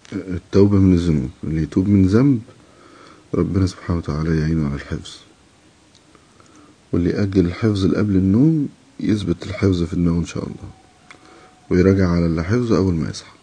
التوبة من الذنوب، اللي يتوب من ذنب ربنا سبحانه وتعالى يعينه على الحفظ، واللي يأجل الحفظ قبل النوم يثبت الحفظ في النوم إن شاء الله، ويراجع على اللي حفظه أول ما يصحى.